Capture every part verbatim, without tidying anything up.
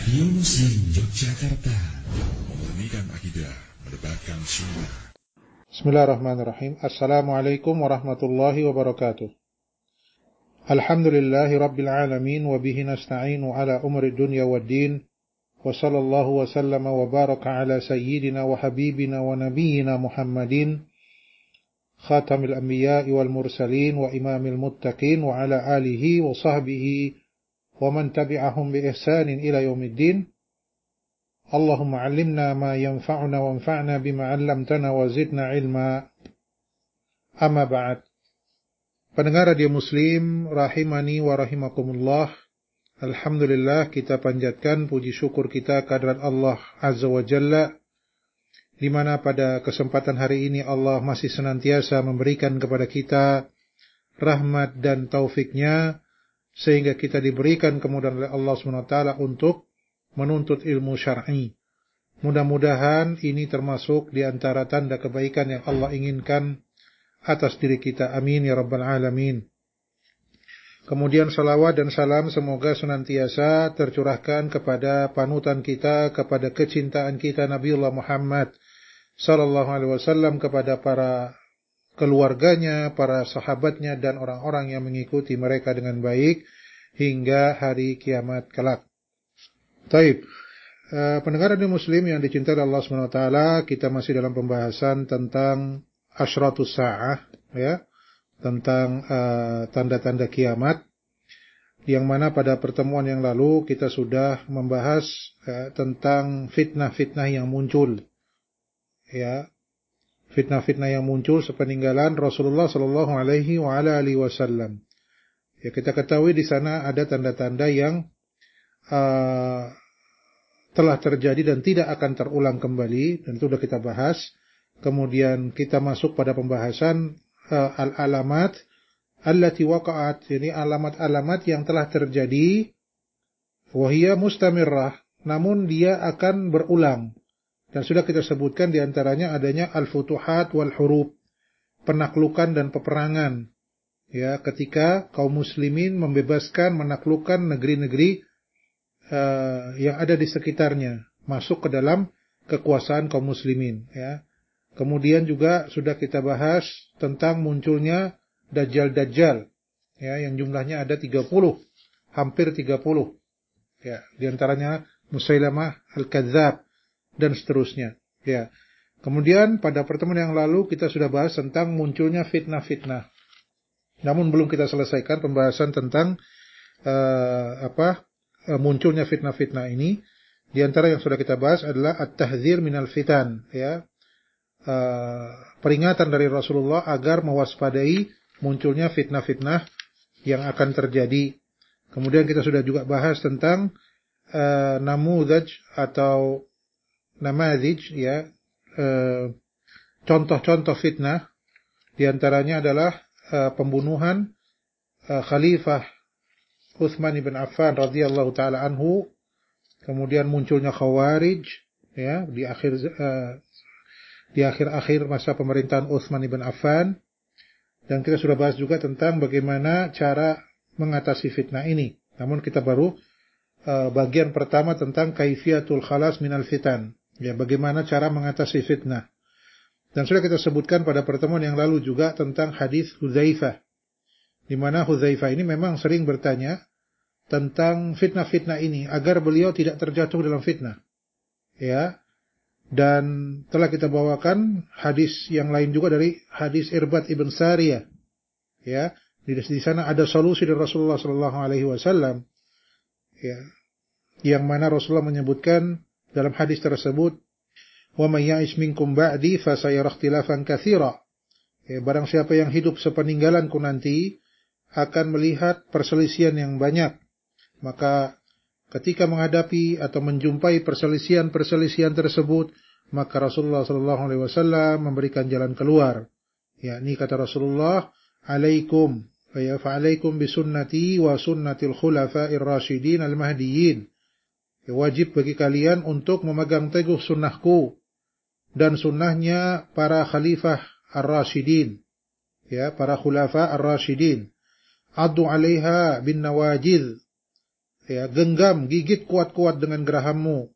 Radio Muslim Yogyakarta, memurnikan akidah, menebarkan sunnah. Bismillahirrahmanirrahim. Assalamualaikum warahmatullahi wabarakatuh. Alhamdulillahi rabbil alamin, wa bihi nasta'inu ala umri dunya waddin, wa sallallahu wa sallama wa baraka ala sayyidina wa habibina wa nabiyyina Muhammadin, khatamil anbiya'i wal mursalin wa imamil muttaqin, wa ala alihi wa sahbihi wa man tabi'ahum bi ihsanin ila yaumiddin. Allahumma 'allimna ma yanfa'una wanfa'na bima 'allamtana wa zidna ilma. Amma ba'd. Pendengar Radio Muslim rahimani wa rahimakumullah. Alhamdulillah, kita panjatkan puji syukur kita kehadirat Allah Azza wa Jalla, di mana pada kesempatan hari ini Allah masih senantiasa memberikan kepada kita rahmat dan taufiknya, sehingga kita diberikan kemudahan oleh Allah subhanahu wa taala untuk menuntut ilmu syar'i. Mudah-mudahan ini termasuk di antara tanda kebaikan yang Allah inginkan atas diri kita. Amin ya rabbal alamin. Kemudian salawat dan salam semoga senantiasa tercurahkan kepada panutan kita, kepada kecintaan kita Nabiullah Muhammad sallallahu alaihi wasallam, kepada para keluarganya, para sahabatnya, dan orang-orang yang mengikuti mereka dengan baik hingga hari kiamat kelak. Taib, uh, pendengar Radio Muslim yang dicintai Allah subhanahu wa taala, kita masih dalam pembahasan tentang asyratus sa'ah, ya, tentang uh, tanda-tanda kiamat, yang mana pada pertemuan yang lalu kita sudah membahas uh, tentang fitnah-fitnah yang muncul, ya. Fitnah-fitnah yang muncul sepeninggalan Rasulullah sallallahu alaihi wa ala alihi wasallam. Ya, kita ketahui di sana ada tanda-tanda yang uh, telah terjadi dan tidak akan terulang kembali, dan itu sudah kita bahas. Kemudian kita masuk pada pembahasan uh, al-alamat allati waqa'at, yani alamat-alamat yang telah terjadi, wa hiya mustamirrah, namun dia akan berulang. Dan sudah kita sebutkan diantaranya adanya al-futuhat wal hurub, penaklukan dan peperangan. Ya, ketika kaum muslimin membebaskan, menaklukkan negeri-negeri uh, yang ada di sekitarnya, masuk ke dalam kekuasaan kaum muslimin. Ya. Kemudian juga sudah kita bahas tentang munculnya dajjal-dajjal, ya, yang jumlahnya ada tiga puluh, hampir tiga puluh. Ya, diantaranya Musailamah al-Kadzdzab dan seterusnya. Ya. Kemudian pada pertemuan yang lalu kita sudah bahas tentang munculnya fitnah-fitnah. Namun belum kita selesaikan pembahasan tentang uh, apa uh, munculnya fitnah-fitnah ini. Di antara yang sudah kita bahas adalah at-tahdzir minal fitan, ya. Uh, peringatan dari Rasulullah agar mewaspadai munculnya fitnah-fitnah yang akan terjadi. Kemudian kita sudah juga bahas tentang uh, namudaj atau namadzij, ya, uh, contoh-contoh fitnah. Di antaranya adalah uh, pembunuhan uh, Khalifah Utsman bin Affan radhiyallahu taala anhu, kemudian munculnya Khawarij, ya, di akhir uh, di akhir-akhir masa pemerintahan Utsman bin Affan. Dan kita sudah bahas juga tentang bagaimana cara mengatasi fitnah ini. Namun kita baru uh, bagian pertama tentang kaifiyatul khalas minal fitan, ya, bagaimana cara mengatasi fitnah. Dan sudah kita sebutkan pada pertemuan yang lalu juga tentang hadis Hudzaifah, di mana Hudzaifah ini memang sering bertanya tentang fitnah-fitnah ini agar beliau tidak terjatuh dalam fitnah. Ya. Dan telah kita bawakan hadis yang lain juga dari hadis Irbad ibn Sariyah. Ya, di, di sana ada solusi dari Rasulullah sallallahu alaihi wasallam. Ya. Yang mana Rasulullah menyebutkan dalam hadis tersebut, "Wa may ya'ish minkum ba'di fa sayara ikhtilafan katsira." Ya, barang siapa yang hidup sepeninggalanku nanti akan melihat perselisihan yang banyak. Maka ketika menghadapi atau menjumpai perselisihan-perselisihan tersebut, maka Rasulullah sallallahu alaihi wasallam memberikan jalan keluar. Ya, ini kata Rasulullah, "Alaikum ya fa'alaikum bisunnati wa sunnatil khulafa'ir rasyidin al-mahdiyyin." Ya, wajib bagi kalian untuk memegang teguh sunnahku dan sunnahnya para khalifah ar-rasyidin, ya, para khulafa ar-rasyidin. Addu 'alaiha bin nawajidh. ya, genggam, gigit kuat-kuat dengan gerahammu.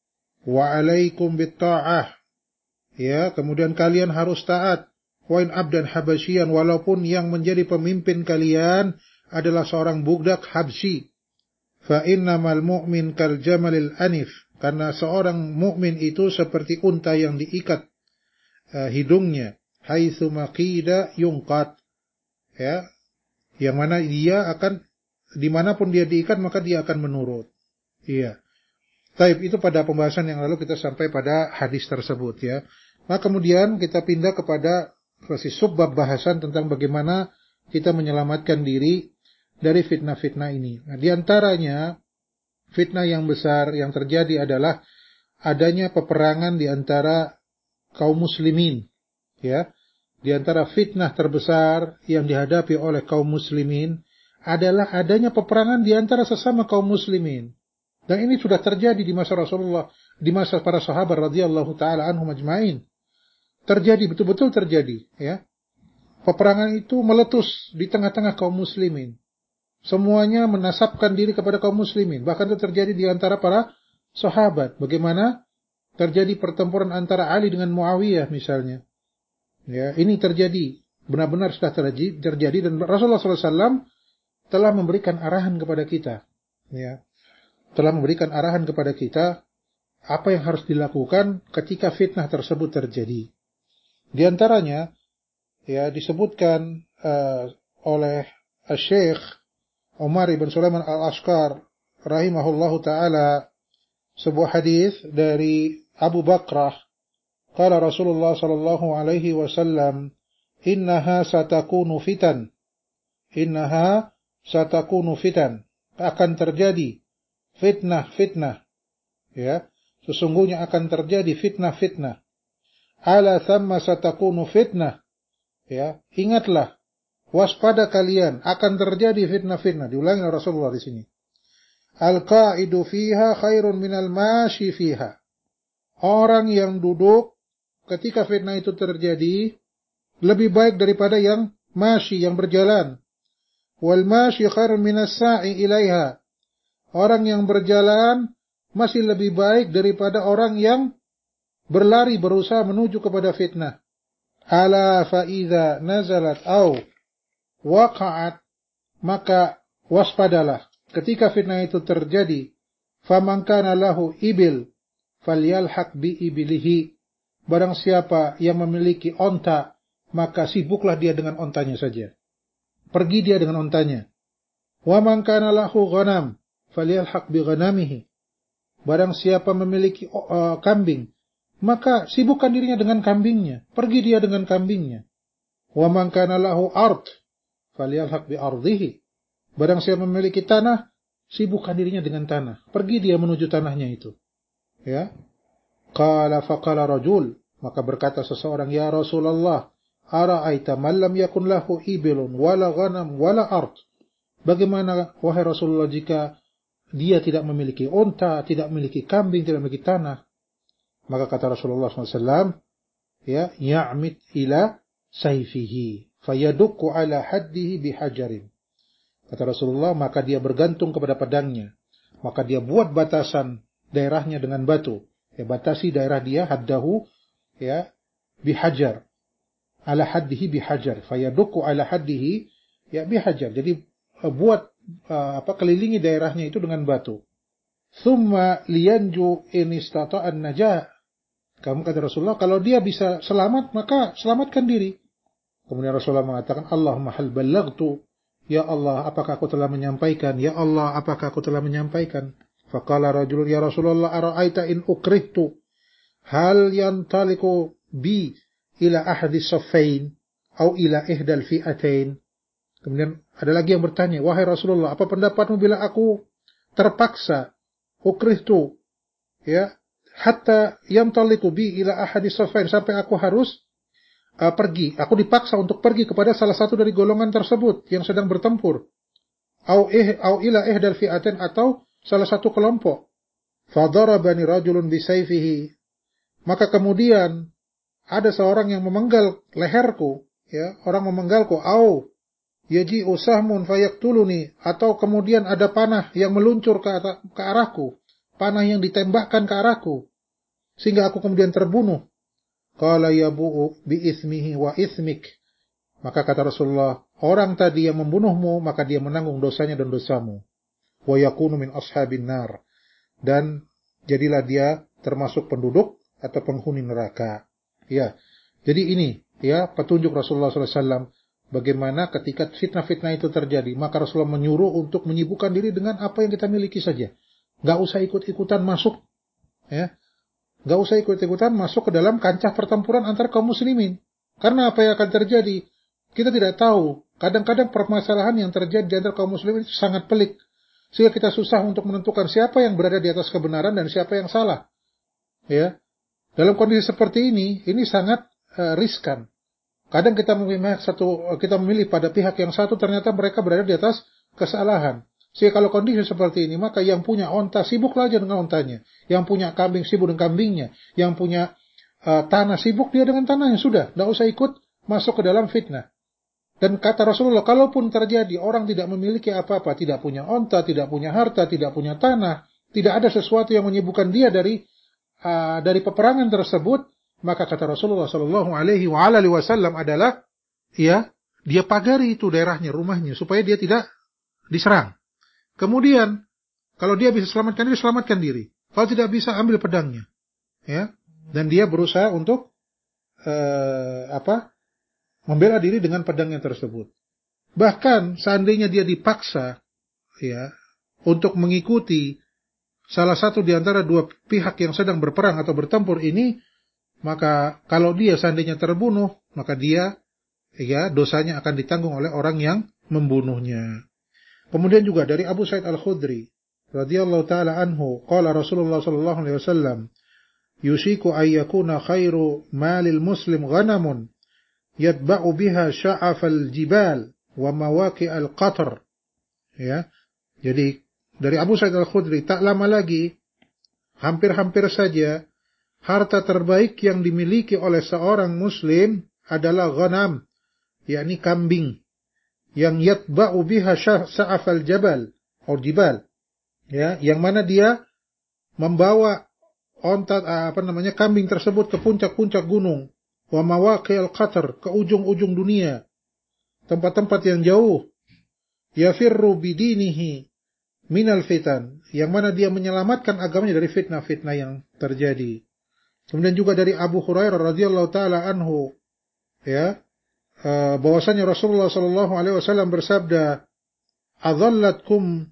Wa alaikum bitta'ah, ya, kemudian kalian harus taat. Wa in abdan habasyian, walaupun yang menjadi pemimpin kalian adalah seorang budak Habsyi. Fa innamal mu'min kal jamalil anif, karena seorang mukmin itu seperti unta yang diikat uh, hidungnya. Haitsu maqida yungqat, ya, yang mana dia akan, dimanapun dia diikat maka dia akan menurut. Iya. Taib, itu pada pembahasan yang lalu kita sampai pada hadis tersebut, ya. Nah, kemudian kita pindah kepada versi subbab bahasan tentang bagaimana kita menyelamatkan diri dari fitnah-fitnah ini. Nah, di antaranya fitnah yang besar yang terjadi adalah adanya peperangan di antara kaum muslimin, ya. Di antara fitnah terbesar yang dihadapi oleh kaum muslimin adalah adanya peperangan di antara sesama kaum muslimin. Dan ini sudah terjadi di masa Rasulullah, di masa para sahabat radhiyallahu taala anhum ajmain. Terjadi, betul-betul terjadi, ya. Peperangan itu meletus di tengah-tengah kaum muslimin. Semuanya menasabkan diri kepada kaum muslimin. Bahkan itu terjadi di antara para sahabat. Bagaimana terjadi pertempuran antara Ali dengan Muawiyah misalnya. Ya, ini terjadi, benar-benar sudah terjadi, terjadi dan Rasulullah shallallahu alaihi wasallam telah memberikan arahan kepada kita, ya, telah memberikan arahan kepada kita apa yang harus dilakukan ketika fitnah tersebut terjadi. Di antaranya, ya, disebutkan uh, oleh Syekh Umar ibn Sulaiman al-Ashqar rahimahullahu taala sebuah hadis dari Abu Bakrah. Qala Rasulullah sallallahu alaihi wasallam, innaha satakunu fitan. Innaha satakunu fitan. Akan terjadi fitnah-fitnah. Ya, sesungguhnya akan terjadi fitnah-fitnah. Ala thamma satakunu fitnah. Ya, ingatlah, waspada kalian, akan terjadi fitnah-fitnah. Diulangi oleh Rasulullah di sini. Al-qa'idu fiha khairun minal mashi fiha. Orang yang duduk ketika fitnah itu terjadi lebih baik daripada yang masyi, yang berjalan. Wal masyi khairun minas sa'i ilaiha. Orang yang berjalan masih lebih baik daripada orang yang berlari berusaha menuju kepada fitnah. Ala fa idza nazalat au waqa'at, maka waspadalah ketika fitnah itu terjadi. Faman kana lahu ibil falyalhaq bi ibilihi. Barang siapa yang memiliki onta, maka sibuklah dia dengan ontanya saja. Pergi dia dengan ontanya. Wa man kana lahu ghanam falyalhaq bi ghanamihi. Barang siapa memiliki uh, kambing, maka sibukkan dirinya dengan kambingnya. Pergi dia dengan kambingnya. Wa man kana lahu ard falyalhaq bi ardhihi. Barang siapa memiliki tanah, sibukkan dirinya dengan tanah. Pergi dia menuju tanahnya itu. Ya. Qala faqala rajul, maka berkata seseorang, ya Rasulullah, ara'aita man lam yakun lahu ibilun wala ghanam wala ard. Bagaimana wahai Rasulullah jika dia tidak memiliki unta, tidak memiliki kambing, tidak memiliki tanah? Maka kata Rasulullah shallallahu alaihi wasallam, ya, ya'mid ila sayfihi fayadukku ala haddihi bihajarin. Kata Rasulullah, maka dia bergantung kepada pedangnya, maka dia buat batasan daerahnya dengan batu. Ya, batasi daerah dia, haddahu, ya, bihajar. Ala haddihi bihajar. Fayaduku ala haddihi, ya, bihajar. Jadi, uh, buat, uh, apa, kelilingi daerahnya itu dengan batu. Thumma liyanju in istata'an najah. Kamu kata Rasulullah, kalau dia bisa selamat, maka selamatkan diri. Kemudian Rasulullah mengatakan, Allahumma hal ballaghtu. Ya Allah, apakah aku telah menyampaikan? Ya Allah, apakah aku telah menyampaikan? Faqala rajulun, ya Rasulullah, ara'aita in ukrihtu hal yantaliku bi ila ahdi saffain au ila ihdal fi'atain. Kemudian ada lagi yang bertanya, wahai Rasulullah, apa pendapatmu bila aku terpaksa, ukrihtu, ya, hatta yantaliku bi ila ahdi saffain, sampai aku harus uh, pergi, aku dipaksa untuk pergi kepada salah satu dari golongan tersebut yang sedang bertempur, au ih au ila ihdal fi'atain, atau salah satu kelompok. Fadarabani rajulun bisayfihi. Maka kemudian ada seorang yang memenggal leherku, ya, orang memenggalku, au yaji'u sahmun fayaktuluni, atau kemudian ada panah yang meluncur ke, ke arahku, panah yang ditembakkan ke arahku, sehingga aku kemudian terbunuh. Qala yabu'u bi ismihi wa ismik. Maka kata Rasulullah, orang tadi yang membunuhmu, maka dia menanggung dosanya dan dosamu. Wa yakunu min ashabin nar. Dan jadilah dia termasuk penduduk atau penghuni neraka. Ya. Jadi ini, ya, petunjuk Rasulullah sallallahu alaihi wasallam bagaimana ketika fitnah-fitnah itu terjadi, maka Rasulullah menyuruh untuk menyibukkan diri dengan apa yang kita miliki saja. Enggak usah ikut-ikutan masuk, ya. Enggak usah ikut-ikutan masuk ke dalam kancah pertempuran antar kaum muslimin. Karena apa yang akan terjadi? Kita tidak tahu. Kadang-kadang permasalahan yang terjadi di antara kaum muslimin itu sangat pelik. Sehingga kita susah untuk menentukan siapa yang berada di atas kebenaran dan siapa yang salah. Ya. Dalam kondisi seperti ini, ini sangat uh, riskan. Kadang kita memilih satu, kita memilih pada pihak yang satu, ternyata mereka berada di atas kesalahan. Sehingga kalau kondisi seperti ini, maka yang punya onta sibuklah aja dengan ontanya, yang punya kambing sibuk dengan kambingnya, yang punya uh, tanah sibuk dia dengan tanahnya, sudah, tidak usah ikut masuk ke dalam fitnah. Dan kata Rasulullah, kalaupun terjadi orang tidak memiliki apa-apa, tidak punya onta, tidak punya harta, tidak punya tanah, tidak ada sesuatu yang menyibukkan dia dari uh, dari peperangan tersebut, maka kata Rasulullah Shallallahu Alaihi Wasallam adalah, ya, dia pagari itu daerahnya, rumahnya, supaya dia tidak diserang. Kemudian, kalau dia bisa selamatkan diri, selamatkan diri. Kalau tidak bisa, ambil pedangnya, ya. Dan dia berusaha untuk uh, apa? membela diri dengan pedangnya tersebut. Bahkan seandainya dia dipaksa, ya, untuk mengikuti salah satu di antara dua pihak yang sedang berperang atau bertempur ini, maka kalau dia seandainya terbunuh, maka dia, ya, dosanya akan ditanggung oleh orang yang membunuhnya. Kemudian juga dari Abu Sa'id Al-Khudri radhiyallahu taala anhu, qala Rasulullah sallallahu alaihi wasallam, yushiku ay yakuna khairu malil muslim ghanamun yatba'u biha sya'afal jibal wa mawaqi'al qatr. Ya. Jadi dari Abu Sa'id Al-Khudri, tak lama lagi, hampir-hampir saja, harta terbaik yang dimiliki oleh seorang muslim adalah ghanam, yakni kambing, yang yatba'u biha sya'afal jabal atau jibal, ya, yang mana dia membawa onta, apa namanya, kambing tersebut ke puncak-puncak gunung, wa mawaqi'al qatr, ke ujung-ujung dunia, tempat-tempat yang jauh, yafirru bidinihi minal fitan, yang mana dia menyelamatkan agamanya dari fitnah-fitnah yang terjadi. Kemudian juga dari Abu Hurairah radhiyallahu taala anhu, ya, bahwasanya Rasulullah sallallahu alaihi wasallam bersabda, "Adhallatkum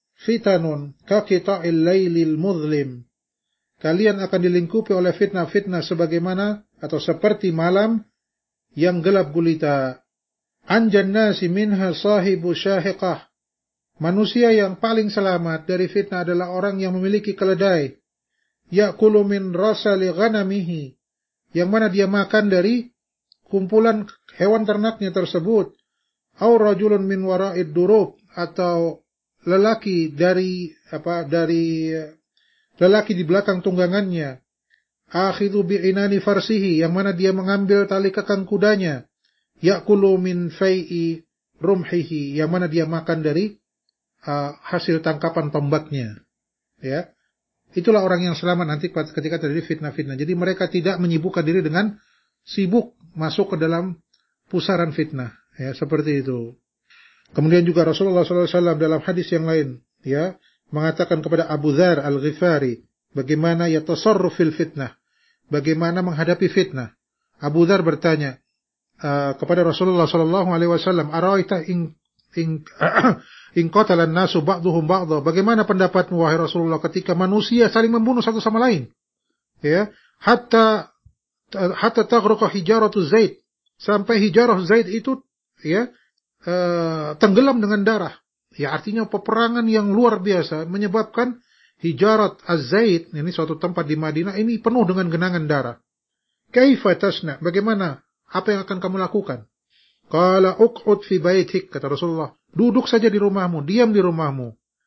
fitanun ka qita'il lailil muzlim." Kalian akan dilingkupi oleh fitnah-fitnah sebagaimana atau seperti malam yang gelap gulita. Anjan nasi minha sahibu syahiqah. Manusia yang paling selamat dari fitnah adalah orang yang memiliki keledai. Ya'kulu min rasali ghanamihi, yang mana dia makan dari kumpulan hewan ternaknya tersebut. Au rajulun min wara'id durub, atau lelaki dari apa dari lelaki di belakang tunggangannya. Akhidhu bi'inani farsihi, yang mana dia mengambil tali kekang kudanya. Ya'kulu min fai'i rumhihi, yang mana dia makan dari uh, hasil tangkapan tombaknya. Ya. Itulah orang yang selamat nanti ketika terjadi fitnah-fitnah. Jadi mereka tidak menyibukkan diri dengan sibuk masuk ke dalam pusaran fitnah, ya, seperti itu. Kemudian juga Rasulullah sallallahu alaihi wasallam dalam hadis yang lain, ya, mengatakan kepada Abu Dzar Al-Ghifari bagaimana yatasarruf fil fitnah, bagaimana menghadapi fitnah. Abu Dzar bertanya uh, kepada Rasulullah sallallahu alaihi wasallam, "Araita in in in qatala an-nasu ba'dhum ba'dha." Bagaimana pendapatmu wahai Rasulullah ketika manusia saling membunuh satu sama lain? Ya, hatta hatta taghraqa hijaratu Zaid, sampai hijarah Zaid itu, ya, uh, tenggelam dengan darah. Ya, artinya peperangan yang luar biasa menyebabkan hijarat Az-Zaid, ini suatu tempat di Madinah, ini penuh dengan genangan darah. Kaifa tasna? Bagaimana? Apa yang akan kamu lakukan? Qala uq'ud fi baitik, kata Rasulullah, duduk saja di rumahmu, diam di rumahmu.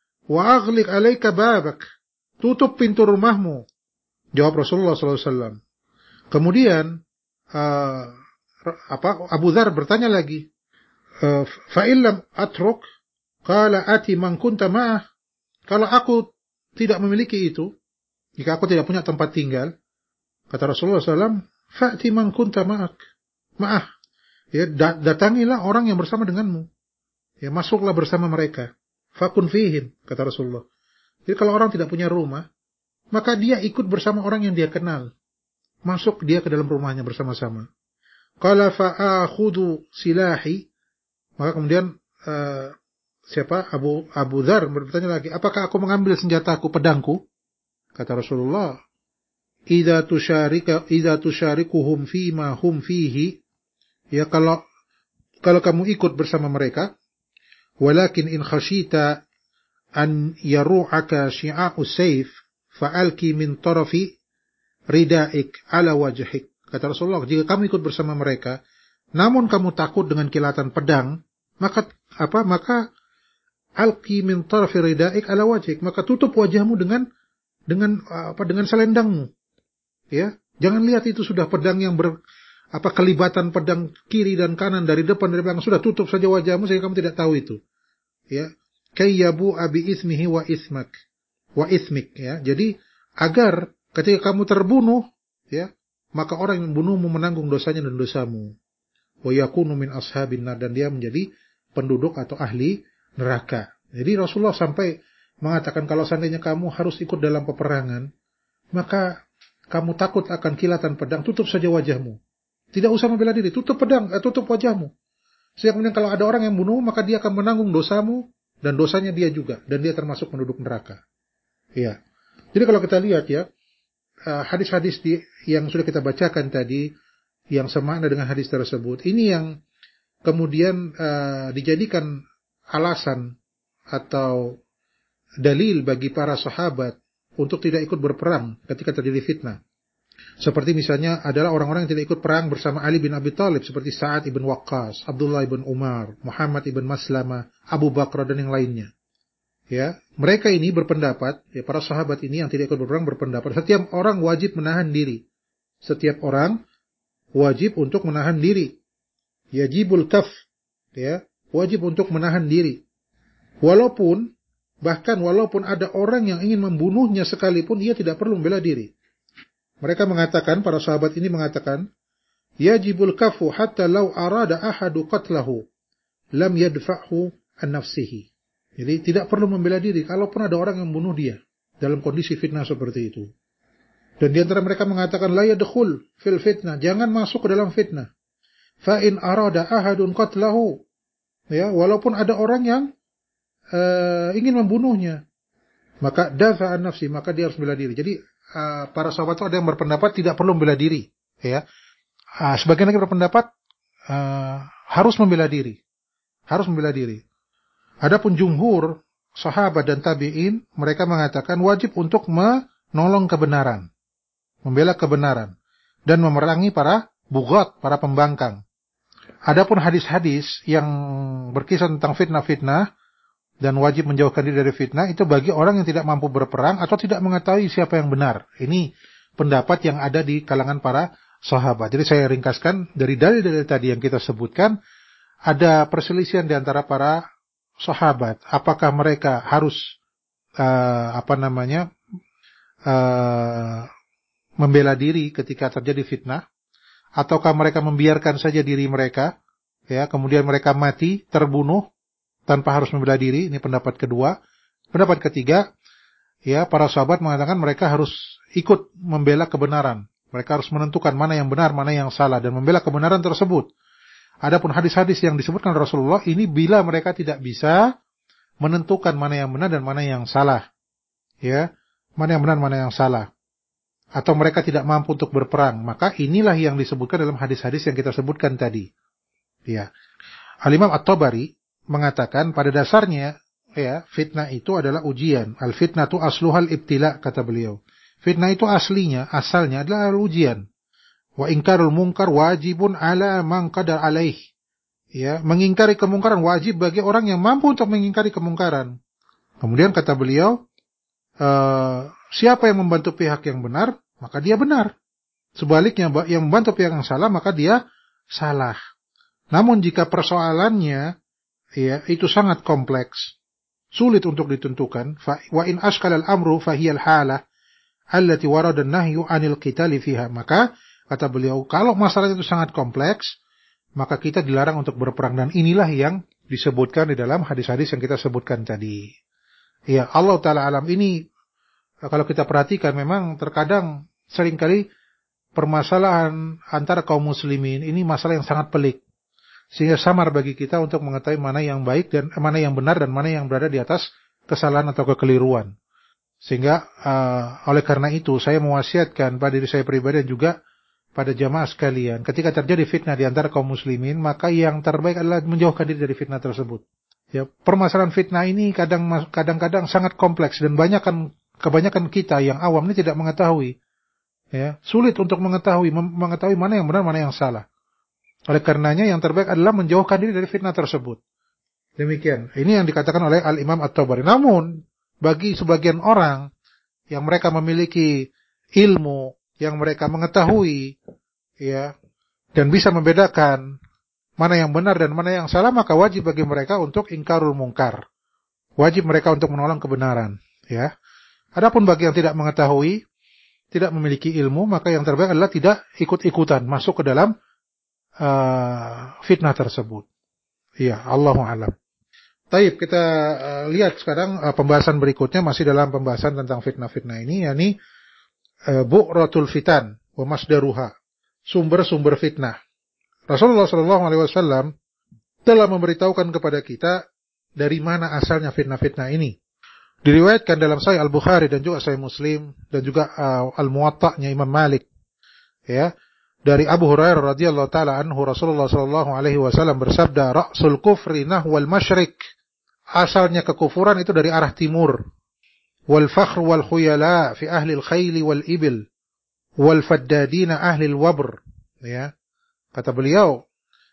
Wa aghliq 'alaika babak, tutup pintu rumahmu. Jawab Rasulullah sallallahu alaihi wasallam. Kemudian uh, apa Abu Dzar bertanya lagi, uh, fa illam atruk qala ati man kunta ma'ah. Kalau aku tidak memiliki itu, jika aku tidak punya tempat tinggal, kata Rasulullah shallallahu alaihi wasallam, fa'ti man kunta ma'ak. Ma'ah. Ya, datangilah orang yang bersama denganmu. Ya, masuklah bersama mereka. Fakun fihim, kata Rasulullah. Jadi kalau orang tidak punya rumah, maka dia ikut bersama orang yang dia kenal. Masuk dia ke dalam rumahnya bersama-sama. Qala fa'akhudu silahi. Maka kemudian uh, siapa? Abu Abu Dzar bertanya lagi, apakah aku mengambil senjataku, pedangku? Kata Rasulullah, idza tusharika idza tusyarikuhum fima hum fihi, ya kalau kalau kamu ikut bersama mereka, walakin in khashita an yaru'aka syi'a'us sayf fa'alki min tarafi rida'ik ala wajhik. Kata Rasulullah, jika kamu ikut bersama mereka, namun kamu takut dengan kilatan pedang, maka apa? Maka alqi min tarafi rida'ik ala wajhik, maka tutup wajahmu dengan dengan apa? Dengan selendangmu. Ya, jangan lihat itu sudah pedang yang ber apa kelibatan pedang kiri dan kanan dari depan dari belakang, sudah tutup saja wajahmu sehingga kamu tidak tahu itu. Ya, kayyabu abi ismihi wa ismak wa ismik, ya. Jadi agar ketika kamu terbunuh, ya, maka orang yang membunuhmu menanggung dosanya dan dosamu. Wa yakunu min ashabin nar, dan dia menjadi penduduk atau ahli neraka. Jadi Rasulullah sampai mengatakan kalau seandainya kamu harus ikut dalam peperangan, maka kamu takut akan kilatan pedang, tutup saja wajahmu. Tidak usah membela diri, tutup pedang, eh, tutup wajahmu. Sehingga kemudian kalau ada orang yang bunuh, maka dia akan menanggung dosamu dan dosanya dia juga, dan dia termasuk penduduk neraka. Ya. Jadi kalau kita lihat ya, hadis-hadis di, yang sudah kita bacakan tadi, yang semakna dengan hadis tersebut, ini yang kemudian uh, dijadikan alasan atau dalil bagi para sahabat untuk tidak ikut berperang ketika terjadi fitnah. Seperti misalnya adalah orang-orang yang tidak ikut perang bersama Ali bin Abi Thalib, seperti Sa'ad ibn Waqqas, Abdullah ibn Umar, Muhammad ibn Maslamah, Abu Bakar dan yang lainnya. Ya, mereka ini berpendapat, ya, para sahabat ini yang tidak ikut berperang berpendapat, setiap orang wajib menahan diri. Setiap orang wajib untuk menahan diri. Yajibul kaf, ya, wajib untuk menahan diri. Walaupun bahkan walaupun ada orang yang ingin membunuhnya sekalipun, ia tidak perlu membela diri. Mereka mengatakan, para sahabat ini mengatakan, yajibul kafu hatta law arada ahadu qatlahu lam yadfa'hu an nafsihi. Jadi tidak perlu membela diri kalaupun ada orang yang membunuh dia dalam kondisi fitnah seperti itu. Dan di antara mereka mengatakan la yadkhul fil fitnah, jangan masuk ke dalam fitnah. Fa in arada ahadun qatlahu, ya, walaupun ada orang yang uh, ingin membunuhnya, maka dafa'an nafsi, maka dia harus membela diri. Jadi uh, para sahabat itu ada yang berpendapat tidak perlu membela diri, ya. Uh, sebagian lagi berpendapat uh, harus membela diri. Harus membela diri. Adapun jumhur sahabat dan tabi'in, mereka mengatakan wajib untuk menolong kebenaran, membela kebenaran, dan memerangi para bughat, para pembangkang. Adapun hadis-hadis yang berkisah tentang fitnah-fitnah dan wajib menjauhkan diri dari fitnah, itu bagi orang yang tidak mampu berperang atau tidak mengetahui siapa yang benar. Ini pendapat yang ada di kalangan para sahabat. Jadi saya ringkaskan dari dalil-dalil tadi yang kita sebutkan, ada perselisihan di antara para sahabat, apakah mereka harus uh, apa namanya uh, membela diri ketika terjadi fitnah, ataukah mereka membiarkan saja diri mereka, ya, kemudian mereka mati terbunuh tanpa harus membela diri. Ini pendapat kedua. Pendapat ketiga, ya, para sahabat mengatakan mereka harus ikut membela kebenaran, mereka harus menentukan mana yang benar, mana yang salah, dan membela kebenaran tersebut. Adapun hadis-hadis yang disebutkan Rasulullah ini bila mereka tidak bisa menentukan mana yang benar dan mana yang salah, ya, mana yang benar mana yang salah, atau mereka tidak mampu untuk berperang, maka inilah yang disebutkan dalam hadis-hadis yang kita sebutkan tadi. Ya, Al-Imam At-Tabari mengatakan pada dasarnya, ya, fitnah itu adalah ujian. Al-fitnatu asluhal ibtila, kata beliau. Fitnah itu aslinya, asalnya adalah ujian. Wa ingkarul munkar wajibun ala man qadar alaih. Ya, mengingkari kemungkaran wajib bagi orang yang mampu untuk mengingkari kemungkaran. Kemudian kata beliau, uh, siapa yang membantu pihak yang benar, maka dia benar. Sebaliknya, yang membantu pihak yang salah, maka dia salah. Namun jika persoalannya ya itu sangat kompleks, sulit untuk ditentukan, fa wa in ashkala al-amru fa hiya al-halah allati warada an-nahyu 'anil qitali fiha. Maka kata beliau, kalau masalah itu sangat kompleks, maka kita dilarang untuk berperang, dan inilah yang disebutkan di dalam hadis-hadis yang kita sebutkan tadi. Ya, Allah taala alam. Ini kalau kita perhatikan memang terkadang seringkali permasalahan antara kaum muslimin ini masalah yang sangat pelik. Sehingga samar bagi kita untuk mengetahui mana yang baik dan mana yang benar dan mana yang berada di atas kesalahan atau kekeliruan. Sehingga uh, oleh karena itu saya mewasiatkan pada diri saya pribadi dan juga pada jamaah sekalian, ketika terjadi fitnah di antara kaum muslimin, maka yang terbaik adalah menjauhkan diri dari fitnah tersebut. Ya, permasalahan fitnah ini kadang kadang-kadang sangat kompleks dan banyak kan kebanyakan kita yang awam ini tidak mengetahui. Ya, sulit untuk mengetahui mengetahui mana yang benar mana yang salah. Oleh karenanya yang terbaik adalah menjauhkan diri dari fitnah tersebut. Demikian. Ini yang dikatakan oleh Al-Imam At-Tabari. Namun, bagi sebagian orang yang mereka memiliki ilmu, yang mereka mengetahui, ya, dan bisa membedakan mana yang benar dan mana yang salah, maka wajib bagi mereka untuk ingkarul mungkar. Wajib mereka untuk menolong kebenaran. Ya. Adapun bagi yang tidak mengetahui, tidak memiliki ilmu, maka yang terbaik adalah tidak ikut-ikutan masuk ke dalam Uh, fitnah tersebut. Iya, Allahu a'lam. Taib, kita uh, lihat sekarang uh, pembahasan berikutnya masih dalam pembahasan tentang fitnah-fitnah ini, yakni uh, bu'ratul fitan wa masdaruha, sumber-sumber fitnah. Rasulullah sallallahu alaihi wasallam telah memberitahukan kepada kita dari mana asalnya fitnah-fitnah ini. Diriwayatkan dalam Sahih Al-Bukhari dan juga Sahih Muslim dan juga uh, Al-Muwatta'nya Imam Malik. Ya. Dari Abu Hurairah radhiyallahu taala anhu, Rasulullah sallallahu alaihi wasallam bersabda, "Ra'sul kufri nahwal masyriq." Asalnya kekufuran itu dari arah timur. Wal fakhr wal khuyala fi ahli al-khayl wal ibil wal faddadina ahli al-wabr. Ya. Kata beliau,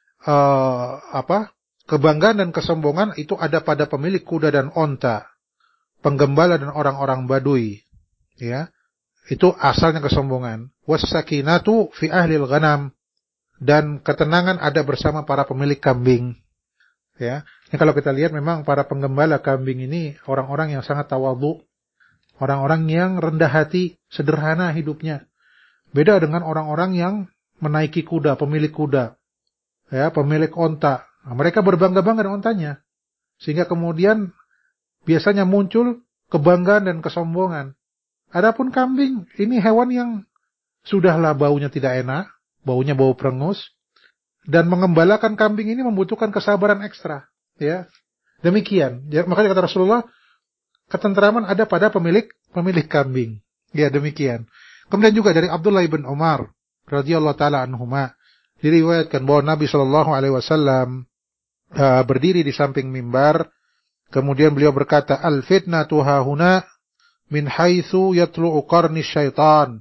uh, apa? Kebanggaan dan kesombongan itu ada pada pemilik kuda dan onta, penggembala dan orang-orang Badui. Ya. Itu asalnya kesombongan. Was-sakinatu fi ahlil ghanam, dan ketenangan ada bersama para pemilik kambing. Ya. Ini kalau kita lihat memang para penggembala kambing ini orang-orang yang sangat tawadhu, orang-orang yang rendah hati, sederhana hidupnya. Beda dengan orang-orang yang menaiki kuda, pemilik kuda. Ya, pemilik onta. Nah, mereka berbangga-bangga dengan ontanya. Sehingga kemudian biasanya muncul kebanggaan dan kesombongan. Adapun kambing, ini hewan yang sudahlah baunya tidak enak, baunya bau perengus, dan mengembalakan kambing ini membutuhkan kesabaran ekstra. Ya, demikian. Ya, makanya kata Rasulullah, ketentraman ada pada pemilik pemilik kambing. Ya, demikian. Kemudian juga dari Abdullah bin Umar radhiyallahu taala anhuma, diriwayatkan bahwa Nabi Shallallahu alaihi wasallam uh, berdiri di samping mimbar, kemudian beliau berkata, "Al-fitnatu hahuna min haitsu yatlu'u qarnis syaitan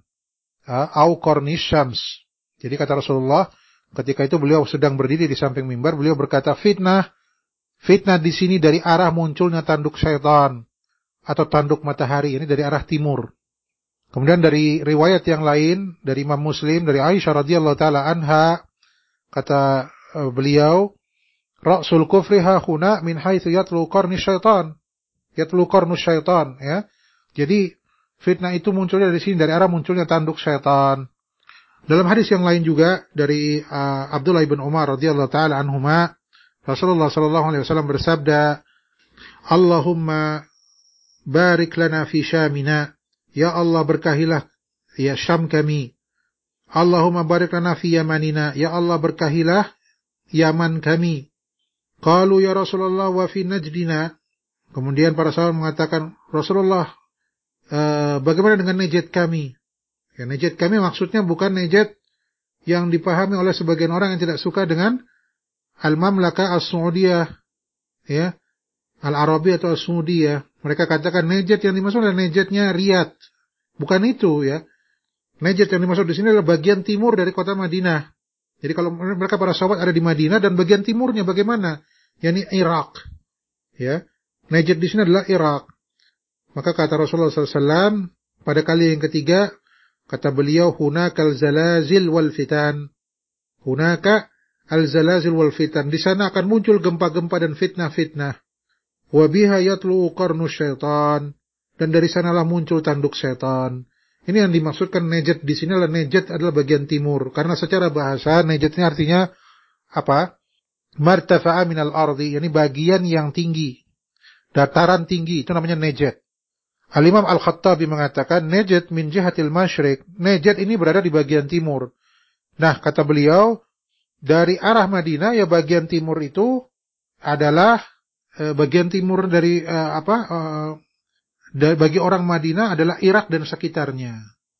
au qarnis syams." Jadi kata Rasulullah, ketika itu beliau sedang berdiri di samping mimbar, beliau berkata, fitnah fitnah di sini dari arah munculnya tanduk syaitan atau tanduk matahari, ini dari arah timur. Kemudian dari riwayat yang lain dari Imam Muslim dari Aisyah radhiyallahu taala anha, kata uh, beliau, ra'sul kufri hahuna min haitsu yatlu'u qarnis syaitan, yatlu'u qarnus syaitan, ya. Jadi fitnah itu munculnya dari sini, dari arah munculnya tanduk syaitan. Dalam hadis yang lain juga dari uh, Abdullah bin Umar radhiyallahu taala anhuma, Rasulullah sallallahu alaihi wasallam bersabda, "Allahumma barik lana fi syamina." Ya Allah, berkahilah ya Syam kami. Allahumma barik lana fi yamanina. Ya Allah, berkahilah Yaman kami. Qalu ya Rasulullah wa fi najdina. Kemudian para sahabat mengatakan, Rasulullah, Uh, bagaimana dengan nejet kami? Ya, nejet kami maksudnya bukan nejet yang dipahami oleh sebagian orang yang tidak suka dengan Al-Mamlakah As-Saudiyah, ya, Al-Arabiyah atau As-Saudiyah. Mereka katakan nejet yang dimaksud adalah nejetnya Riyadh. Bukan itu, ya. Nejet yang dimaksud di sini adalah bagian timur dari kota Madinah. Jadi kalau mereka para sahabat ada di Madinah, dan bagian timurnya bagaimana? yakni Irak. Ya. Nejet di sini adalah Irak. Maka kata Rasulullah sallallahu alaihi wasallam pada kali yang ketiga, kata beliau, hunakal zalazil wal fitan. Hunaka al-zalazil wal fitan. Di sana akan muncul gempa-gempa dan fitnah-fitnah. Wa biha yatlu qarnu syaitan. Dan dari sanalah muncul tanduk syaitan. Ini yang dimaksudkan Najd di sini adalah Najd adalah bagian timur. Karena secara bahasa Najd ini artinya apa? Martafa'a minal ardi, yani bagian yang tinggi. Dataran tinggi, itu namanya Najd. Al-Imam Al-Khattabi mengatakan Najd min jihatil masyriq. Najd ini berada di bagian timur. Nah, kata beliau, dari arah Madinah ya bagian timur itu adalah eh, bagian timur dari eh, apa? Eh, da, bagi orang Madinah adalah Irak dan sekitarnya.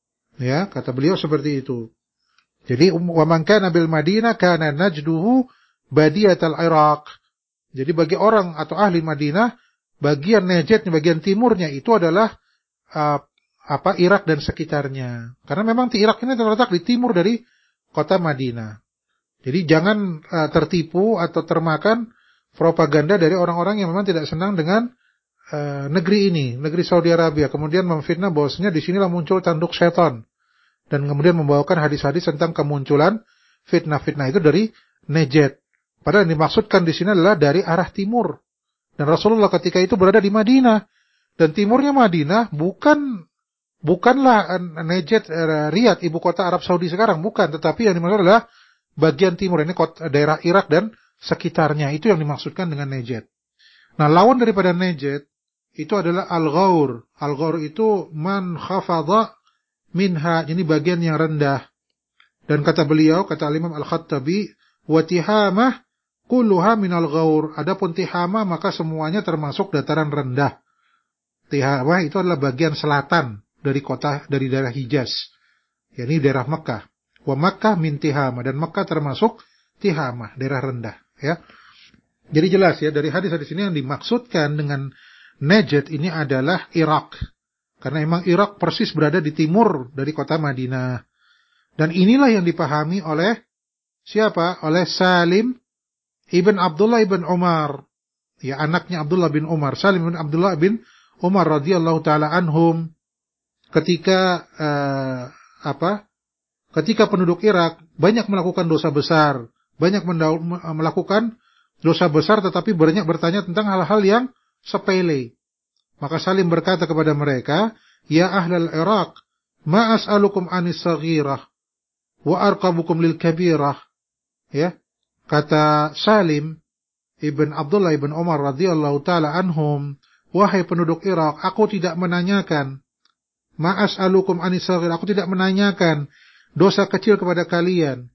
Ya, kata beliau seperti itu. Jadi wa man kana bil Madinah kana najduhu badiyatal Iraq. Jadi bagi orang atau ahli Madinah, bagian Najd, bagian timurnya itu adalah uh, apa Irak dan sekitarnya. Karena memang di Irak ini terletak di timur dari kota Madinah. Jadi jangan uh, tertipu atau termakan propaganda dari orang-orang yang memang tidak senang dengan uh, negeri ini, negeri Saudi Arabia. Kemudian memfitnah bahwasanya di sinilah muncul tanduk setan. Dan kemudian membawakan hadis-hadis tentang kemunculan fitnah-fitnah itu dari Najd. Padahal yang dimaksudkan di sini adalah dari arah timur. Dan Rasulullah ketika itu berada di Madinah. Dan timurnya Madinah bukan bukanlah Najd, Riyadh, ibu kota Arab Saudi sekarang, bukan. Tetapi yang dimaksud adalah bagian timur, ini kota, daerah Irak dan sekitarnya. Itu yang dimaksudkan dengan Najd. Nah, lawan daripada Najd itu adalah Al-Ghaur. Al-Ghaur itu man khafadha minha, ini bagian yang rendah. Dan kata beliau, kata Imam Al-Khattabi, wa tihamah kulluha minal ghaur. Adapun Tihamah maka semuanya termasuk dataran rendah. Tihamah itu adalah bagian selatan dari kota, dari daerah Hijaz, yakni daerah Makkah. Wa Makkah min Tihamah, dan Makkah termasuk Tihamah, daerah rendah, ya. Jadi jelas ya, dari hadis-hadis ini yang dimaksudkan dengan Najd ini adalah Irak. Karena memang Irak persis berada di timur dari kota Madinah. Dan inilah yang dipahami oleh siapa? Oleh Salim Ibn Abdullah Ibn Umar, ya, anaknya Abdullah bin Umar, Salim bin Abdullah bin Umar radhiyallahu taala anhum, ketika uh, apa? Ketika penduduk Irak banyak melakukan dosa besar, banyak melakukan dosa besar tetapi banyak bertanya tentang hal-hal yang sepele. Maka Salim berkata kepada mereka, "Ya ahlal Iraq, ma as'alukum anis saghirah wa arqabukum lil kabirah." Ya. Kata Salim Ibn Abdullah Ibn Umar radhiyallahu taala anhum, wahai penduduk Irak, aku tidak menanyakan ma'as'alukum anis saghir, aku tidak menanyakan dosa kecil kepada kalian.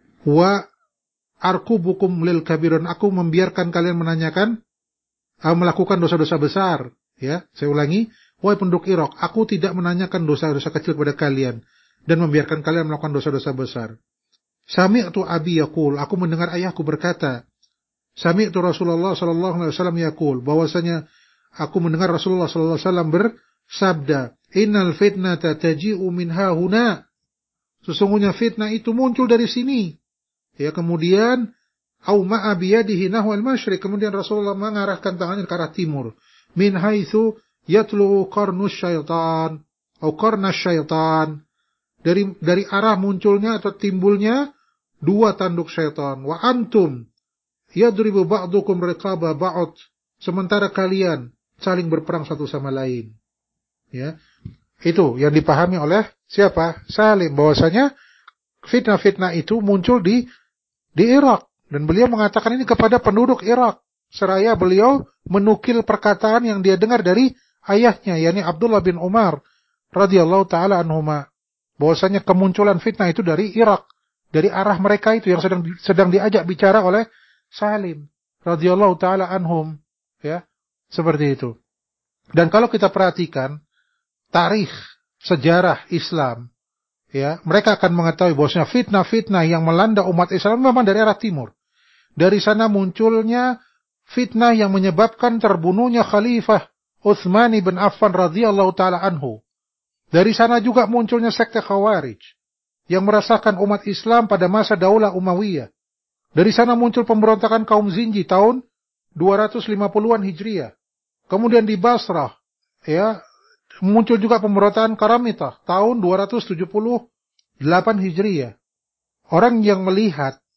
Wa arkubukum lil kabirun, aku membiarkan kalian menanyakan melakukan dosa-dosa besar. Ya, saya ulangi, wahai penduduk Irak, aku tidak menanyakan dosa-dosa kecil kepada kalian dan membiarkan kalian melakukan dosa-dosa besar. Sami'tu abi yaqul, aku mendengar ayahku berkata. Sami'tu Rasulullah sallallahu alaihi wasallam yaqul, bahwasanya aku mendengar Rasulullah sallallahu alaihi wasallam bersabda, "Innal fitnata taji'u min hahuna." Sesungguhnya fitnah itu muncul dari sini. Ya, kemudian au ma'a biyadihi nahwal masyriq, kemudian Rasulullah mengarahkan tangannya ke arah timur. Min haitsu yatlu qarnus syaitan atau qarnas syaitan. Dari dari arah munculnya atau timbulnya dua tanduk syaitan. Wa antum yadribu ba'dukum riqaba ba'd, sementara kalian saling berperang satu sama lain. Ya. Itu yang dipahami oleh siapa? Salim, bahwasanya fitnah-fitnah itu muncul di di Irak, dan beliau mengatakan ini kepada penduduk Irak, seraya beliau menukil perkataan yang dia dengar dari ayahnya, yakni Abdullah bin Umar radhiyallahu taala anhuma, bahwasanya kemunculan fitnah itu dari Irak, dari arah mereka itu yang sedang sedang diajak bicara oleh Salim radhiyallahu taala anhum, ya, seperti itu. Dan kalau kita perhatikan tarikh sejarah Islam, ya, mereka akan mengetahui bahwasanya fitnah-fitnah yang melanda umat Islam memang dari arah timur. Dari sana munculnya fitnah yang menyebabkan terbunuhnya Khalifah Utsman bin Affan radhiyallahu taala anhu. Dari sana juga munculnya sekte Khawarij yang merasakan umat Islam pada masa Daulah Umayyah. Dari sana muncul pemberontakan kaum Zinji tahun dua ratus lima puluhan Hijriah. Kemudian di Basrah, ya, muncul juga pemberontakan Karamitah tahun dua ratus tujuh puluh delapan Hijriah. Orang yang melihat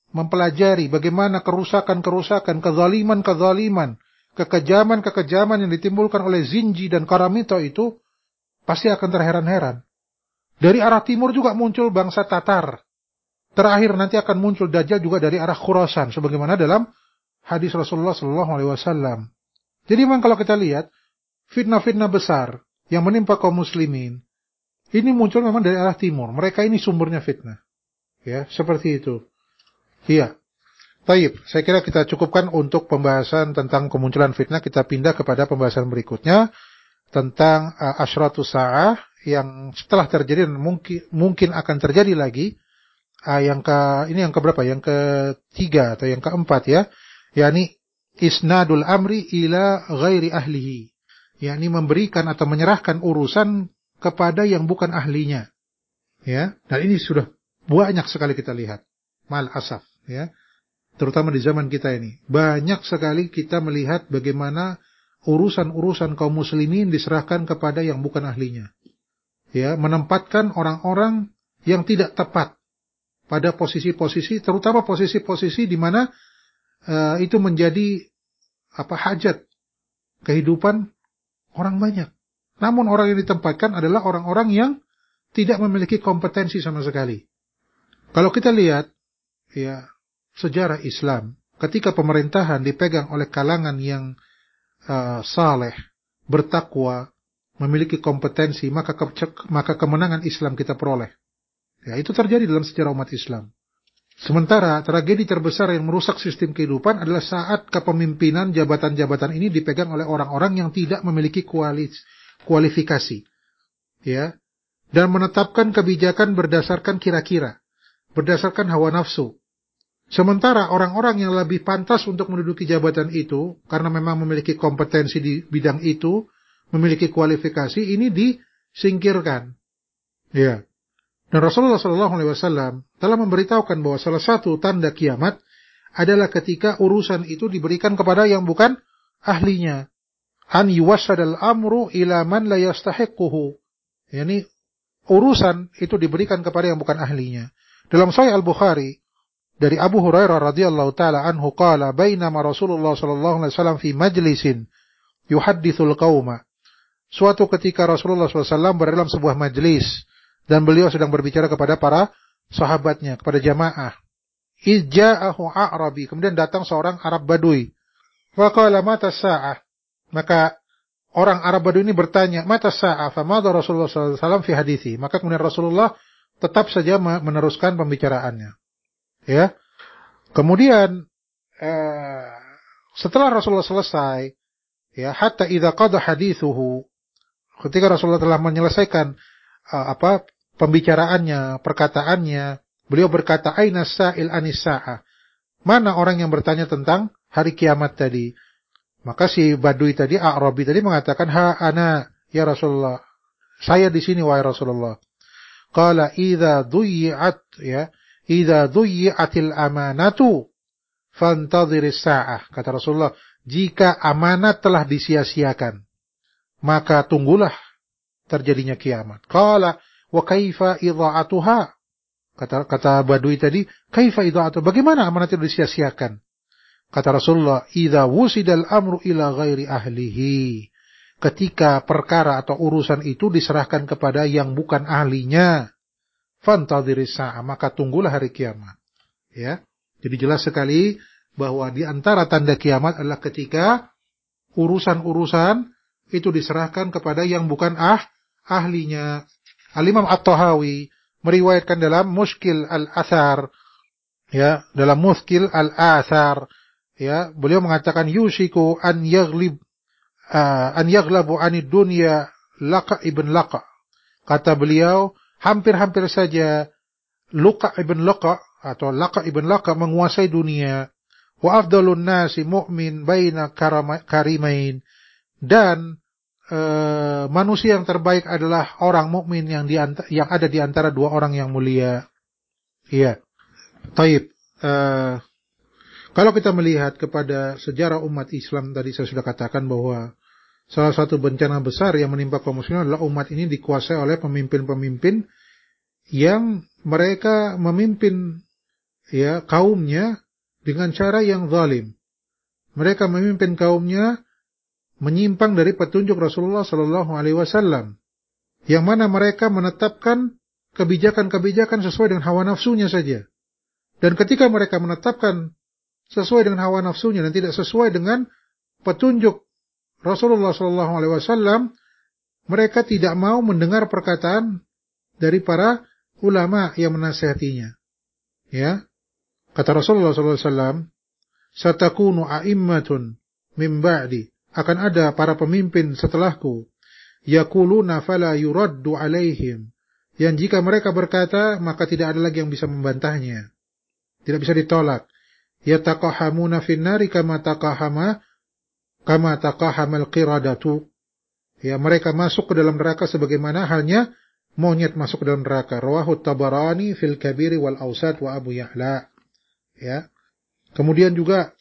mempelajari bagaimana kerusakan-kerusakan, kezaliman-kezaliman, kekejaman-kekejaman yang ditimbulkan oleh Zinji dan Karamito itu, pasti akan terheran-heran. Dari arah timur juga muncul bangsa Tatar. Terakhir nanti akan muncul Dajjal juga dari arah Khurasan, sebagaimana dalam hadis Rasulullah Shallallahu Alaihi Wasallam. Jadi memang kalau kita lihat fitnah-fitnah besar yang menimpa kaum muslimin, ini muncul memang dari arah timur. Mereka ini sumbernya fitnah. Ya, seperti itu. Iya. Taib, saya kira kita cukupkan untuk pembahasan tentang kemunculan fitnah. Kita pindah kepada pembahasan berikutnya tentang uh, asyratus sa'ah yang setelah terjadi dan mungkin mungkin akan terjadi lagi. Uh, yang ke ini yang keberapa? Yang ketiga atau yang keempat ya. yakni isnadul amri ila ghairi ahlihi. yakni memberikan atau menyerahkan urusan kepada yang bukan ahlinya. Ya, dan ini sudah banyak sekali kita lihat. Mal asaf, ya. Terutama di zaman kita ini. Banyak sekali kita melihat bagaimana urusan-urusan kaum muslimin diserahkan kepada yang bukan ahlinya. Ya, menempatkan orang-orang yang tidak tepat pada posisi-posisi, terutama posisi-posisi di mana uh, itu menjadi apa hajat kehidupan orang banyak. Namun orang yang ditempatkan adalah orang-orang yang tidak memiliki kompetensi sama sekali. Kalau kita lihat ya sejarah Islam, ketika pemerintahan dipegang oleh kalangan yang uh, saleh, bertakwa, memiliki kompetensi, maka ke, maka kemenangan Islam kita peroleh. Ya, itu terjadi dalam sejarah umat Islam. Sementara tragedi terbesar yang merusak sistem kehidupan adalah saat kepemimpinan jabatan-jabatan ini dipegang oleh orang-orang yang tidak memiliki kualis, kualifikasi, ya, dan menetapkan kebijakan berdasarkan kira-kira, berdasarkan hawa nafsu. Sementara orang-orang yang lebih pantas untuk menduduki jabatan itu, karena memang memiliki kompetensi di bidang itu, memiliki kualifikasi, ini disingkirkan. Ya. Dan Rasulullah shallallahu alaihi wasallam telah memberitahukan bahwa salah satu tanda kiamat adalah ketika urusan itu diberikan kepada yang bukan ahlinya. An yuwassadal amru ila man la yastahiquhu. Yani urusan itu diberikan kepada yang bukan ahlinya. Dalam Sahih Al-Bukhari dari Abu Hurairah radhiyallahu taala anhu qala bainama Rasulullah sallallahu alaihi wasallam fi majlisin yuhadditsul qauma. Suatu ketika Rasulullah sallallahu alaihi wasallam berada dalam sebuah majlis dan beliau sedang berbicara kepada para sahabatnya, kepada jamaah. Ijja'ahu a'rabi, kemudian datang seorang Arab Badui. Wa qala mata sa'ah. Maka orang Arab Badui ini bertanya, mata sa'ah? Famadha Rasulullah sallallahu alaihi wasallam fi hadithi. Maka kemudian Rasulullah tetap saja meneruskan pembicaraannya. Ya. Kemudian eh, setelah Rasulullah selesai, ya, hatta idza qada hadithuhu, ketika Rasulullah telah menyelesaikan uh, apa pembicaraannya, perkataannya, beliau berkata, aina sa'il anis sa'ah? Mana orang yang bertanya tentang hari kiamat tadi? Maka si Badui tadi, A'rabi tadi mengatakan, ha ana ya Rasulullah, saya di sini wahai Rasulullah. Qala idza dhuyyi'at, ya, idza dhuyyi'atil amanatu fantadhiris sa'ah. Kata Rasulullah, jika amanat telah disia-siakan, maka tunggulah terjadinya kiamat. Qala wa kaifa idha'atuha? Kata kata Badui tadi, kaifa idha'atuha? Bagaimana amanat itu disia-siakan? Kata Rasulullah, idza wusidal amru ila ghairi ahlihi. Ketika perkara atau urusan itu diserahkan kepada yang bukan ahlinya, fantadhiris sa'ah, maka tunggulah hari kiamat. Ya. Jadi jelas sekali bahwa di antara tanda kiamat adalah ketika urusan-urusan itu diserahkan kepada yang bukan ah ahlinya. Al-Imam At-Tahawi meriwayatkan dalam Mushkil Al-Athar, ya, dalam Mushkil Al-Athar, ya, beliau mengatakan yushiku an yaghlib uh, an yaghlabu anid dunya Laqa ibn Laqa. Kata beliau, hampir-hampir saja Luqa ibn Laqa atau Laqa ibn Laqa menguasai dunia. Wa afdalun nasi mu'min baina karimain. Dan uh, manusia yang terbaik adalah orang mukmin yang di yang ada di antara dua orang yang mulia. Iya. Taib. Uh, kalau kita melihat kepada sejarah umat Islam, tadi saya sudah katakan bahwa salah satu bencana besar yang menimpa kaum muslimin adalah umat ini dikuasai oleh pemimpin-pemimpin yang mereka memimpin ya kaumnya dengan cara yang zalim. Mereka memimpin kaumnya menyimpang dari petunjuk Rasulullah sallallahu alaihi wasallam, yang mana mereka menetapkan kebijakan-kebijakan sesuai dengan hawa nafsunya saja. Dan ketika mereka menetapkan sesuai dengan hawa nafsunya dan tidak sesuai dengan petunjuk Rasulullah sallallahu alaihi wasallam, mereka tidak mau mendengar perkataan dari para ulama yang menasihatinya. Ya, kata Rasulullah sallallahu alaihi wasallam, "Satakunu a'immatun min ba'di." Akan ada para pemimpin setelahku, yaquluna fala yuraddu alaihim, yang jika mereka berkata maka tidak ada lagi yang bisa membantahnya, tidak bisa ditolak. Yataqahamuna fin nari kama taqahama kama taqahamal qiradatu. Ya, mereka masuk ke dalam neraka sebagaimana halnya monyet masuk ke dalam neraka. Rawahu Tabarani fil Kabiri wal Awsat wa Abu Ya'la. Ya. Kemudian juga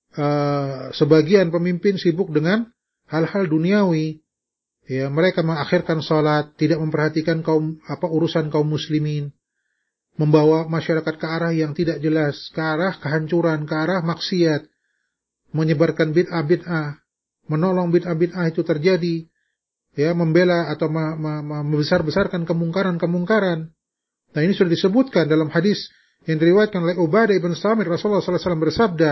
Uh, sebagian pemimpin sibuk dengan hal-hal duniawi. Ya, mereka mengakhirkan salat, tidak memperhatikan kaum apa urusan kaum muslimin, membawa masyarakat ke arah yang tidak jelas, ke arah kehancuran, ke arah maksiat, menyebarkan bid'ah bid'ah, menolong bid'ah bid'ah itu terjadi, ya, membela atau membesar-besarkan kemungkaran-kemungkaran. Nah, ini sudah disebutkan dalam hadis yang diriwayatkan oleh Ubadah bin Samit. Rasulullah sallallahu alaihi wasallam bersabda,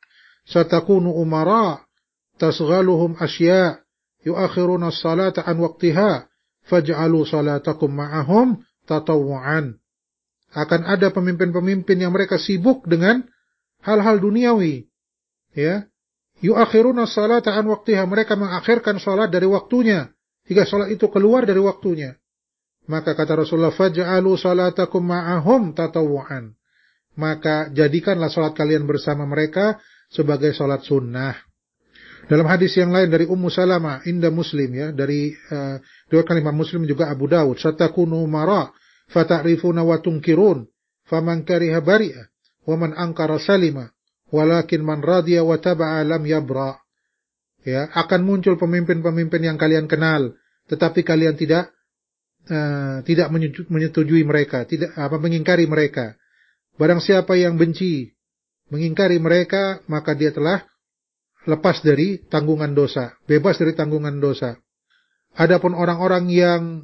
"Satakunu umara tasghaluhum asya' yuakhiruna as-salata an waqtiha faj'alu salatakum ma'ahum tatawwu'an." Akan ada pemimpin-pemimpin yang mereka sibuk dengan hal-hal duniawi, ya. Yuakhiruna as-salata an waqtiha, mereka mengakhirkan salat dari waktunya hingga salat itu keluar dari waktunya. Maka kata Rasulullah, faj'alu salatakum ma'ahum tatawwu'an. Maka jadikanlah salat kalian bersama mereka sebagai salat sunnah. Dalam hadis yang lain dari Ummu Salamah inda Muslim, ya, dari uh, diriwayatkan Imam Muslim juga Abu Dawud, satakunu umara fata'rifuna wa tunkirun faman kariha bari'a wa man ankara salima walakin man radiya wa taba'a lam yabra. Ya, akan muncul pemimpin-pemimpin yang kalian kenal tetapi kalian tidak uh, tidak menyetujui mereka, tidak apa mengingkari mereka. Barang siapa yang benci, mengingkari mereka, maka dia telah lepas dari tanggungan dosa, bebas dari tanggungan dosa. Adapun orang-orang yang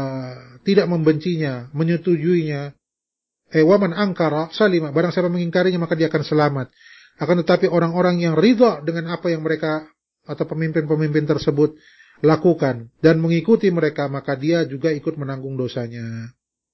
uh, tidak membencinya, menyetujuinya, eh waman angkara salima, barang siapa mengingkarinya maka dia akan selamat. Akan tetapi orang-orang yang ridha dengan apa yang mereka atau pemimpin-pemimpin tersebut lakukan dan mengikuti mereka, maka dia juga ikut menanggung dosanya.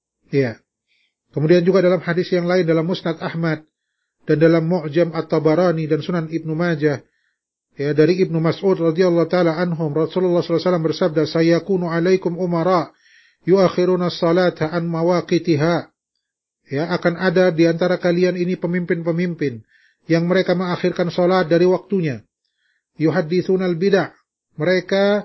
Ya. Kemudian juga dalam hadis yang lain dalam Musnad Ahmad dan dalam Mu'jam At-Tabarani dan Sunan Ibnu Majah, ya, dari Ibnu Mas'ud radhiyallahu taala anhum, Rasulullah sallallahu alaihi wasallam bersabda, "Sayakunu 'alaikum umara yuakhiruna as-salata an mawaqitiha." Ya, akan ada di antara kalian ini pemimpin-pemimpin yang mereka mengakhirkan salat dari waktunya. Yuhadditsuna al-bid'ah. Mereka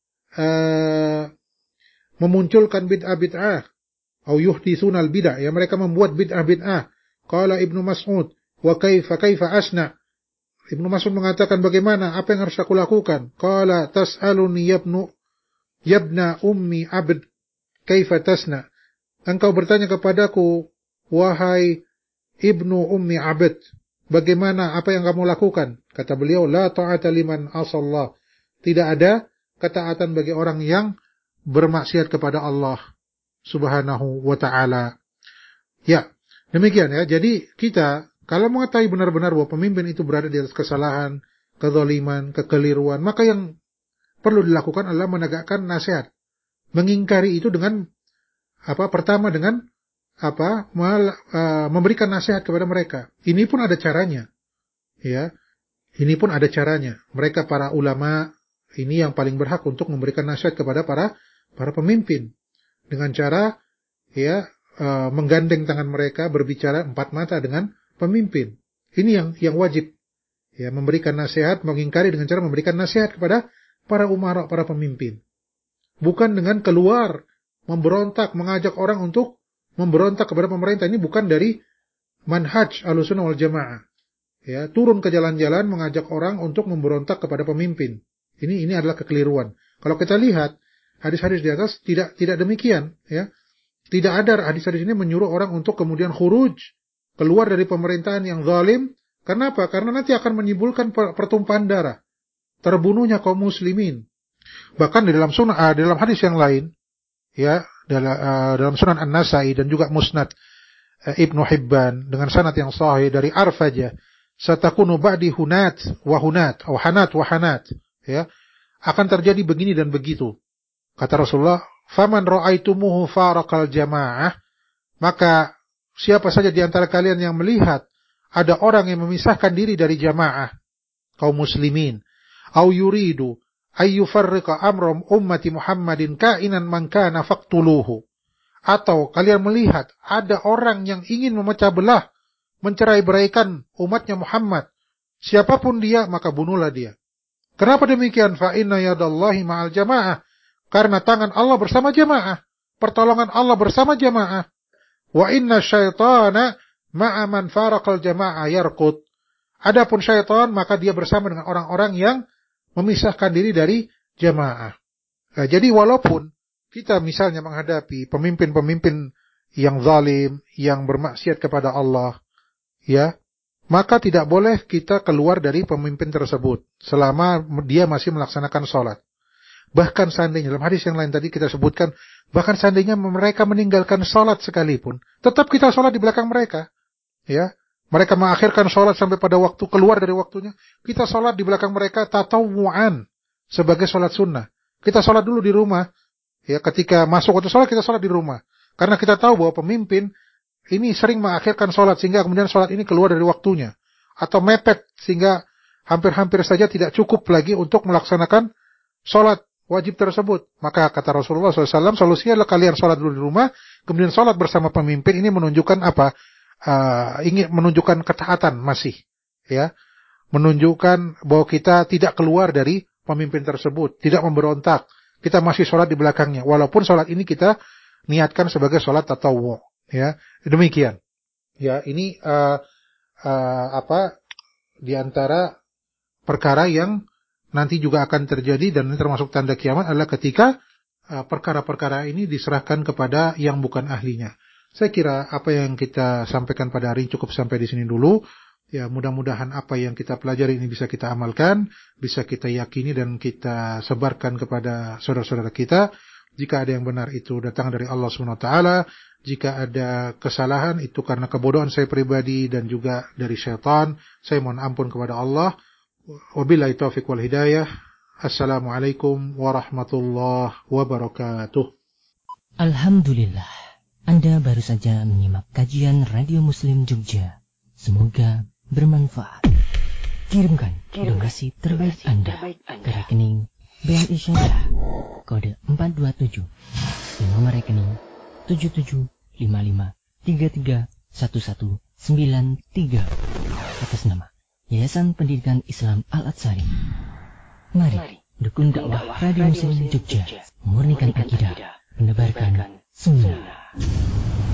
uh, memunculkan bid'ah-bid'ah. Atau yuhditsuna al-bid'ah, ya, mereka membuat bid'ah-bid'ah. Qala Ibnu Mas'ud, wa kaifa kaifa asna? Ibnu Mas'ud mengatakan, bagaimana, apa yang harus aku lakukan? Qala tas'aluni yabnu yabna ummi abd kaifa tasna? Engkau bertanya kepadaku, wahai ibnu ummi abd, bagaimana, apa yang kamu lakukan? Kata beliau, la ta'ata liman asallah. Tidak ada ketaatan bagi orang yang bermaksiat kepada Allah Subhanahu wa ta'ala. Ya, demikian ya. Jadi kita kalau mengetahui benar-benar bahwa pemimpin itu berada di atas kesalahan, kezaliman, kekeliruan, maka yang perlu dilakukan adalah menegakkan nasihat. Mengingkari itu dengan apa? Pertama dengan apa? Mal, uh, memberikan nasihat kepada mereka. Ini pun ada caranya. Ya. Ini pun ada caranya. Mereka para ulama ini yang paling berhak untuk memberikan nasihat kepada para para pemimpin dengan cara ya uh, menggandeng tangan mereka, berbicara empat mata dengan pemimpin. Ini yang yang wajib. Ya, memberikan nasihat, mengingkari dengan cara memberikan nasihat kepada para umara, para pemimpin. Bukan dengan keluar memberontak, mengajak orang untuk memberontak kepada pemerintah. Ini bukan dari manhaj Ahlussunnah wal Jamaah. Ya, turun ke jalan-jalan mengajak orang untuk memberontak kepada pemimpin. Ini ini adalah kekeliruan. Kalau kita lihat hadis-hadis di atas tidak tidak demikian, ya. Tidak ada hadis-hadis ini menyuruh orang untuk kemudian khuruj keluar dari pemerintahan yang zalim. Kenapa? Karena nanti akan menimbulkan pertumpahan darah, terbunuhnya kaum muslimin. Bahkan di dalam sunnah, uh, dalam hadis yang lain, ya, dalam, uh, dalam Sunan An-Nasai dan juga Musnad uh, Ibnu Hibban dengan sanad yang sahih dari Arfajah, satakunu ba'di hunat wa hunat, atau hanat wa hanat, ya, akan terjadi begini dan begitu. Kata Rasulullah, faman ra'aitumuhu faraqal jamaah, maka siapa saja di antara kalian yang melihat ada orang yang memisahkan diri dari jamaah kaum muslimin, au yuridu ayyufarriqa amram ummati Muhammadin kainan man kana faqtuluhu, atau kalian melihat ada orang yang ingin memecah belah, mencerai-beraikan umatnya Muhammad, siapapun dia maka bunuhlah dia. Kenapa demikian? Fa inna yadallahi ma'al jamaah, karena tangan Allah bersama jamaah, pertolongan Allah bersama jamaah. Wa inna syaitana ma'a man faraqal jamaah yarqud. Adapun syaitan maka dia bersama dengan orang-orang yang memisahkan diri dari jamaah. Nah, jadi walaupun kita misalnya menghadapi pemimpin-pemimpin yang zalim, yang bermaksiat kepada Allah, ya, maka tidak boleh kita keluar dari pemimpin tersebut selama dia masih melaksanakan sholat. Bahkan seandainya, dalam hadis yang lain tadi kita sebutkan, bahkan seandainya mereka meninggalkan sholat sekalipun, tetap kita sholat di belakang mereka. Ya, mereka mengakhirkan sholat sampai pada waktu keluar dari waktunya, kita sholat di belakang mereka tatawu'an, sebagai sholat sunnah. Kita sholat dulu di rumah. Ya, ketika masuk waktu sholat kita sholat di rumah. Karena kita tahu bahwa pemimpin ini sering mengakhirkan sholat sehingga kemudian sholat ini keluar dari waktunya, atau mepet sehingga hampir-hampir saja tidak cukup lagi untuk melaksanakan sholat wajib tersebut. Maka kata Rasulullah shallallahu alaihi wasallam, solusinya adalah kalian sholat dulu di rumah, kemudian sholat bersama pemimpin. Ini menunjukkan apa? Uh, ingin menunjukkan ketaatan masih, ya, menunjukkan bahwa kita tidak keluar dari pemimpin tersebut, tidak memberontak, kita masih sholat di belakangnya, walaupun sholat ini kita niatkan sebagai sholat tatawwu, ya, demikian. Ya, ini uh, uh, apa diantara perkara yang nanti juga akan terjadi dan ini termasuk tanda kiamat adalah ketika uh, perkara-perkara ini diserahkan kepada yang bukan ahlinya. Saya kira apa yang kita sampaikan pada hari ini cukup sampai di sini dulu. Ya, mudah-mudahan apa yang kita pelajari ini bisa kita amalkan, bisa kita yakini dan kita sebarkan kepada saudara-saudara kita. Jika ada yang benar itu datang dari Allah subhanahu wa taala, jika ada kesalahan itu karena kebodohan saya pribadi dan juga dari syaitan, saya mohon ampun kepada Allah. Wabillahi taufiq wal hidayah. Assalamualaikum warahmatullahi wabarakatuh. Alhamdulillah. Anda baru saja menyimak kajian Radio Muslim Jogja. Semoga bermanfaat. Kirimkan donasi terbaik Anda ke rekening B N I Syariah kode empat dua tujuh di nomor rekening tujuh tujuh lima lima tiga tiga satu satu sembilan tiga atas nama Yayasan Pendidikan Islam Al-Atsari. Mari dukung dakwah Radio Muslim Jogja, memurnikan akidah, menebarkan sunnah.